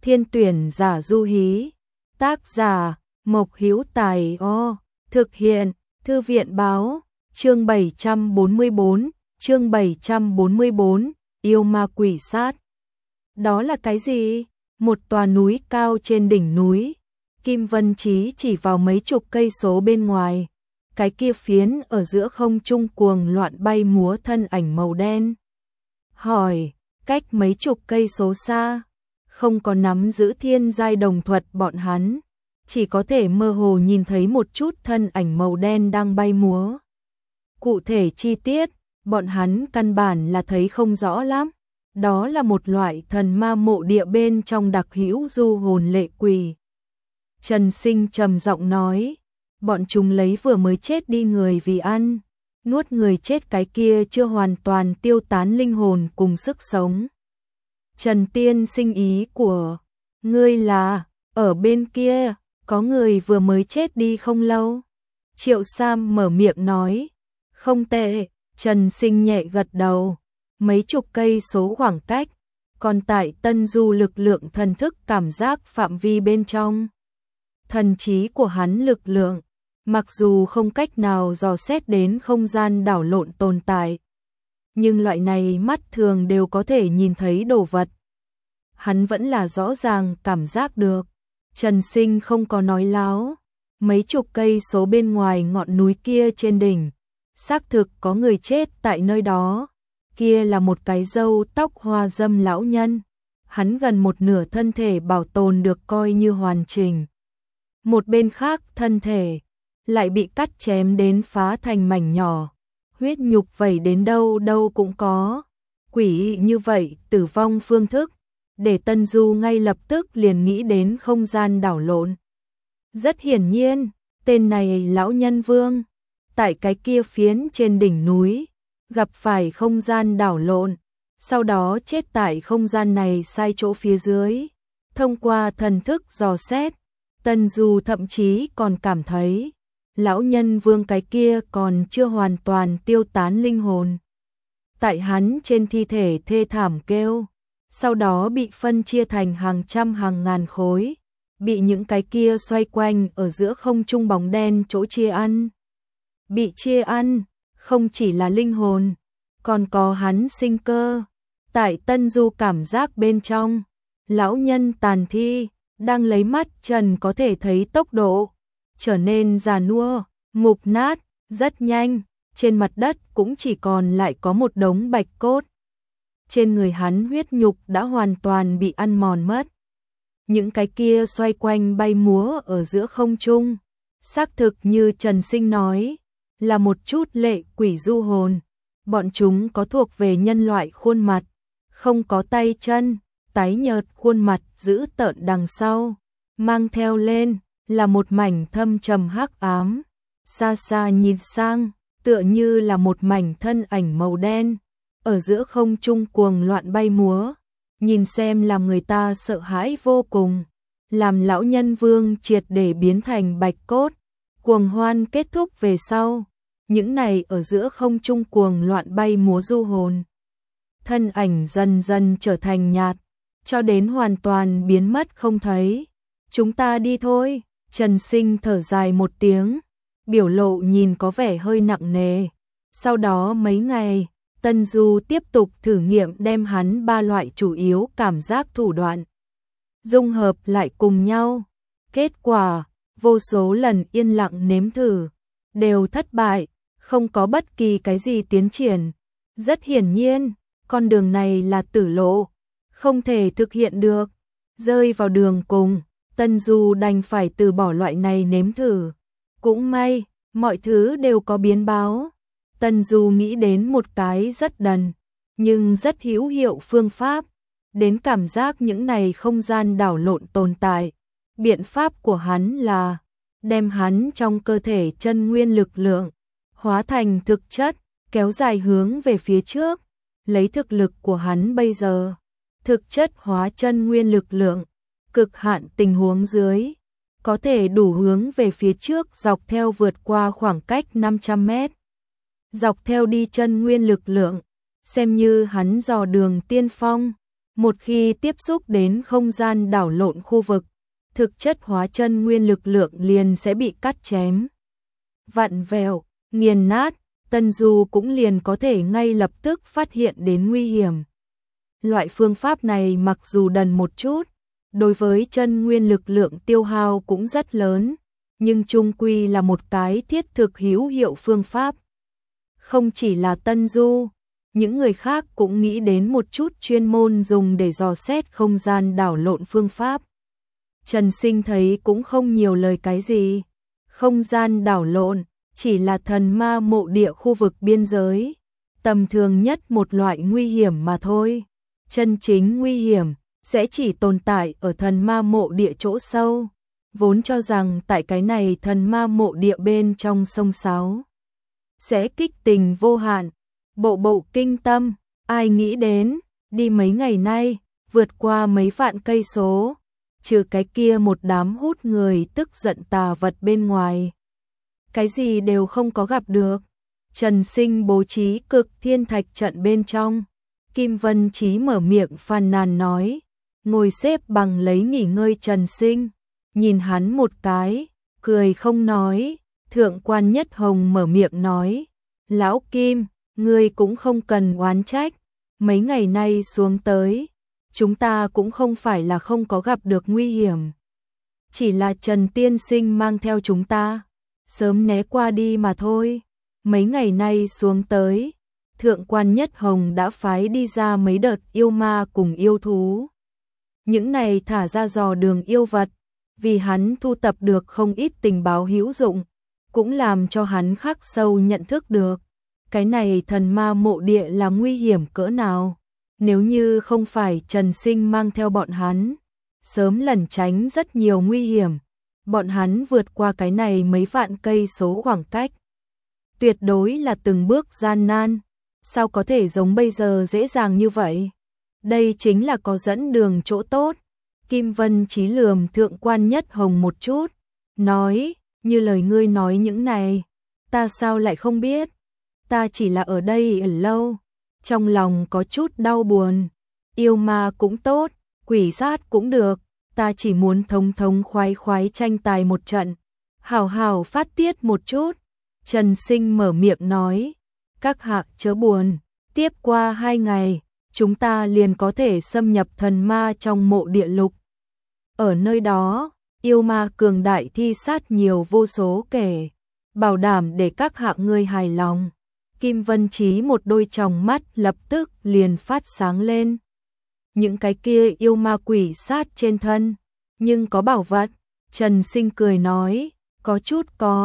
Thiên tuyển giả du hí. Tác giả Mộc Hữu Tài. Thực hiện Thư viện báo. Chương 744, yêu ma quỷ sát. Đó là cái gì? Một tòa núi cao trên đỉnh núi. Kim Vân Chí chỉ vào mấy chục cây số bên ngoài. Cái kia phiến ở giữa không trung cuồng loạn bay múa thân ảnh màu đen. Hỏi, cách mấy chục cây số xa, không có nắm giữ thiên giai đồng thuật bọn hắn, chỉ có thể mơ hồ nhìn thấy một chút thân ảnh màu đen đang bay múa. Cụ thể chi tiết, bọn hắn căn bản là thấy không rõ lắm. Đó là một loại thần ma mộ địa bên trong đặc hữu du hồn lệ quỷ. Trần Sinh trầm giọng nói, bọn chúng lấy vừa mới chết đi người vì ăn, nuốt người chết cái kia chưa hoàn toàn tiêu tán linh hồn cùng sức sống. Trần Tiên Sinh, ý của ngươi là, ở bên kia, có người vừa mới chết đi không lâu. Triệu Sam mở miệng nói, không tệ. Trần Sinh nhẹ gật đầu, mấy chục cây số khoảng cách, còn tại Tân Du lực lượng thần thức cảm giác phạm vi bên trong. Thần trí của hắn lực lượng, mặc dù không cách nào dò xét đến không gian đảo lộn tồn tại, nhưng loại này mắt thường đều có thể nhìn thấy đồ vật. Hắn vẫn là rõ ràng cảm giác được. Trần Sinh không có nói láo, mấy chục cây số bên ngoài ngọn núi kia trên đỉnh, xác thực có người chết tại nơi đó. Kia là một cái râu tóc hoa râm lão nhân, hắn gần một nửa thân thể bảo tồn được coi như hoàn chỉnh. Một bên khác thân thể lại bị cắt chém đến phá thành mảnh nhỏ, huyết nhục vẩy đến đâu đâu cũng có. Quỷ như vậy tử vong phương thức, để Tân Du ngay lập tức liền nghĩ đến không gian đảo lộn. Rất hiển nhiên, tên này lão nhân Vương, tại cái kia phiến trên đỉnh núi, gặp phải không gian đảo lộn, sau đó chết tại không gian này sai chỗ phía dưới. Thông qua thần thức dò xét, Tân Du thậm chí còn cảm thấy, lão nhân Vương cái kia còn chưa hoàn toàn tiêu tán linh hồn. Tại hắn trên thi thể thê thảm kêu, sau đó bị phân chia thành hàng trăm hàng ngàn khối, bị những cái kia xoay quanh ở giữa không trung bóng đen chỗ chia ăn. Bị chia ăn, không chỉ là linh hồn, còn có hắn sinh cơ. Tại Tân Du cảm giác bên trong, lão nhân tàn thi đang lấy mắt trần có thể thấy tốc độ trở nên già nua, mục nát, rất nhanh, trên mặt đất cũng chỉ còn lại có một đống bạch cốt. Trên người hắn huyết nhục đã hoàn toàn bị ăn mòn mất. Những cái kia xoay quanh bay múa ở giữa không trung, xác thực như Trần Sinh nói, là một chút lệ quỷ du hồn. Bọn chúng có thuộc về nhân loại khuôn mặt, không có tay chân, tái nhợt khuôn mặt dữ tợn đằng sau, mang theo lên là một mảnh thâm trầm hắc ám. Xa xa nhìn sang, tựa như là một mảnh thân ảnh màu đen, ở giữa không trung cuồng loạn bay múa, nhìn xem làm người ta sợ hãi vô cùng. Làm lão nhân Vương triệt để biến thành bạch cốt, cuồng hoan kết thúc về sau, những này ở giữa không trung cuồng loạn bay múa du hồn, thân ảnh dần dần trở thành nhạt, cho đến hoàn toàn biến mất không thấy. Chúng ta đi thôi. Trần Sinh thở dài một tiếng, biểu lộ nhìn có vẻ hơi nặng nề. Sau đó mấy ngày, Tân Du tiếp tục thử nghiệm đem hắn ba loại chủ yếu cảm giác thủ đoạn dung hợp lại cùng nhau. Kết quả, vô số lần yên lặng nếm thử, đều thất bại, không có bất kỳ cái gì tiến triển. Rất hiển nhiên, con đường này là tử lộ, không thể thực hiện được. Rơi vào đường cùng, Tân Du đành phải từ bỏ loại này nếm thử. Cũng may, mọi thứ đều có biến báo. Tân Du nghĩ đến một cái rất đần, nhưng rất hữu hiệu phương pháp, đến cảm giác những này không gian đảo lộn tồn tại. Biện pháp của hắn là đem hắn trong cơ thể chân nguyên lực lượng hóa thành thực chất, kéo dài hướng về phía trước. Lấy thực lực của hắn bây giờ, thực chất hóa chân nguyên lực lượng, cực hạn tình huống dưới, có thể đủ hướng về phía trước dọc theo vượt qua khoảng cách 500 mét. Dọc theo đi chân nguyên lực lượng, xem như hắn dò đường tiên phong. Một khi tiếp xúc đến không gian đảo lộn khu vực, thực chất hóa chân nguyên lực lượng liền sẽ bị cắt chém, vặn vẹo, nghiền nát, Tân Du cũng liền có thể ngay lập tức phát hiện đến nguy hiểm. Loại phương pháp này mặc dù đần một chút, đối với chân nguyên lực lượng tiêu hao cũng rất lớn, nhưng chung quy là một cái thiết thực hữu hiệu phương pháp. Không chỉ là Tân Du, những người khác cũng nghĩ đến một chút chuyên môn dùng để dò xét không gian đảo lộn phương pháp. Trần Sinh thấy cũng không nhiều lời cái gì. Không gian đảo lộn chỉ là thần ma mộ địa khu vực biên giới, tầm thường nhất một loại nguy hiểm mà thôi. Chân chính nguy hiểm sẽ chỉ tồn tại ở thần ma mộ địa chỗ sâu. Vốn cho rằng tại cái này thần ma mộ địa bên trong sông Sáo sẽ kích tình vô hạn, bộ bộ kinh tâm, ai nghĩ đến, đi mấy ngày nay, vượt qua mấy vạn cây số, trừ cái kia một đám hút người tức giận tà vật bên ngoài. Cái gì đều không có gặp được. Trần Sinh bố trí cực thiên thạch trận bên trong. Kim Vân Chí mở miệng phàn nàn nói, ngồi xếp bằng lấy nghỉ ngơi Trần Sinh, nhìn hắn một cái, cười không nói. Thượng quan Nhất Hồng mở miệng nói, Lão Kim, ngươi cũng không cần oán trách, mấy ngày nay xuống tới, chúng ta cũng không phải là không có gặp được nguy hiểm. Chỉ là Trần Tiên Sinh mang theo chúng ta, sớm né qua đi mà thôi. Mấy ngày nay xuống tới, Thượng quan Nhất Hồng đã phái đi ra mấy đợt yêu ma cùng yêu thú. Những này thả ra dò đường yêu vật, vì hắn thu tập được không ít tình báo hữu dụng, cũng làm cho hắn khắc sâu nhận thức được. Cái này thần ma mộ địa là nguy hiểm cỡ nào, nếu như không phải Trần Sinh mang theo bọn hắn, sớm lẩn tránh rất nhiều nguy hiểm. Bọn hắn vượt qua cái này mấy vạn cây số khoảng cách, tuyệt đối là từng bước gian nan, sao có thể giống bây giờ dễ dàng như vậy. Đây chính là có dẫn đường chỗ tốt. Kim Vân Chí lườm Thượng quan Nhất Hồng một chút, nói, như lời ngươi nói những này, ta sao lại không biết, ta chỉ là ở đây ở lâu, trong lòng có chút đau buồn, yêu ma cũng tốt, quỷ sát cũng được, ta chỉ muốn thống thống khoái khoái tranh tài một trận, hào hào phát tiết một chút. Trần Sinh mở miệng nói, các hạ chớ buồn, tiếp qua 2 ngày, chúng ta liền có thể xâm nhập thần ma trong mộ địa lục. Ở nơi đó, yêu ma cường đại thi sát nhiều vô số kể, bảo đảm để các hạ ngươi hài lòng. Kim Vân Chí một đôi tròng mắt lập tức liền phát sáng lên. Những cái kia yêu ma quỷ sát trên thân, nhưng có bảo vật. Trần Sinh cười nói, có chút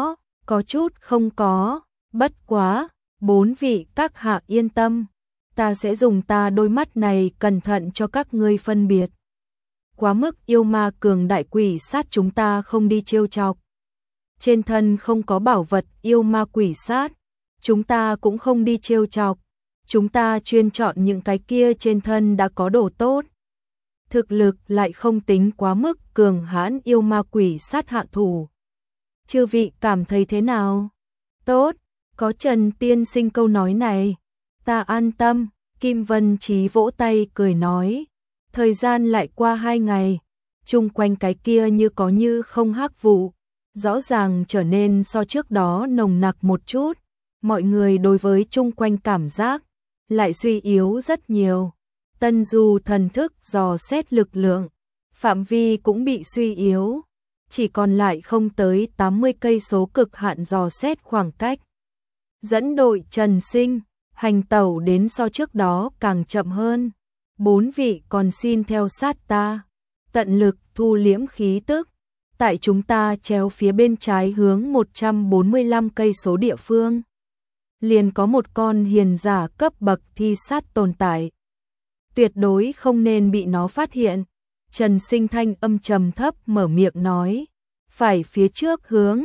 có chút không có, bất quá, 4 vị các hạ yên tâm, ta sẽ dùng ta đôi mắt này cẩn thận cho các ngươi phân biệt. Quá mức yêu ma cường đại quỷ sát chúng ta không đi trêu chọc. Trên thân không có bảo vật yêu ma quỷ sát, chúng ta cũng không đi trêu chọc. Chúng ta chuyên chọn những cái kia trên thân đã có đồ tốt, thực lực lại không tính quá mức cường hãn yêu ma quỷ sát hạ thủ. Chư vị cảm thấy thế nào? Tốt, có Trần Tiên Sinh câu nói này, ta an tâm. Kim Vân Chí vỗ tay cười nói, thời gian lại qua 2 ngày, chung quanh cái kia như có như không hắc vụ, rõ ràng trở nên so trước đó nồng nặc một chút. Mọi người đối với chung quanh cảm giác lại suy yếu rất nhiều. Tân Du thần thức dò xét lực lượng, phạm vi cũng bị suy yếu, chỉ còn lại không tới 80 cây số cực hạn dò xét khoảng cách. Dẫn đội Trần Sinh, hành tẩu đến so trước đó càng chậm hơn. 4 vị còn xin theo sát ta, tận lực thu liễm khí tức. Tại chúng ta chéo phía bên trái hướng 145 cây số địa phương, liền có một con hiền giả cấp bậc thi sát tồn tại. Tuyệt đối không nên bị nó phát hiện. Trần Sinh thanh âm trầm thấp mở miệng nói, phải phía trước hướng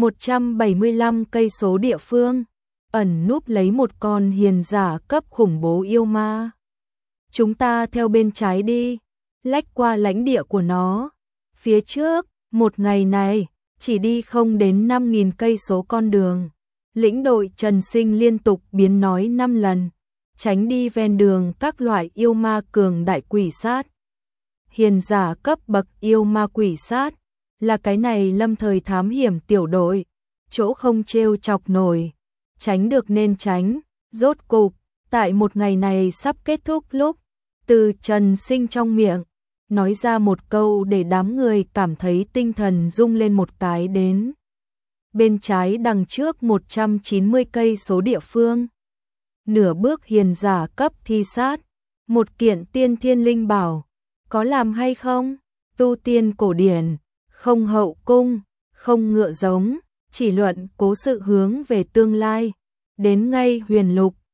175 cây số địa phương, ẩn núp lấy một con hiền giả cấp khủng bố yêu ma. Chúng ta theo bên trái đi, lách qua lãnh địa của nó. Phía trước, một ngày này, chỉ đi không đến 5.000 cây số con đường. Lĩnh đội Trần Sinh liên tục biến nói 5 lần. tránh đi ven đường các loại yêu ma cường đại quỷ sát. Hiền giả cấp bậc yêu ma quỷ sát, là cái này lâm thời thám hiểm tiểu đội, chỗ không trêu chọc nổi, tránh được nên tránh. Rốt cục, tại một ngày này sắp kết thúc lúc, từ Trần Sinh trong miệng, nói ra một câu để đám người cảm thấy tinh thần rung lên một cái đến. Bên trái đằng trước 190 cây số địa phương. Nửa bước hiền giả cấp thi sát, một kiện tiên thiên linh bảo, có làm hay không? Tu tiên cổ điển, không hậu cung, không ngựa giống, chỉ luận cố sự hướng về tương lai. Đến ngay huyền lục,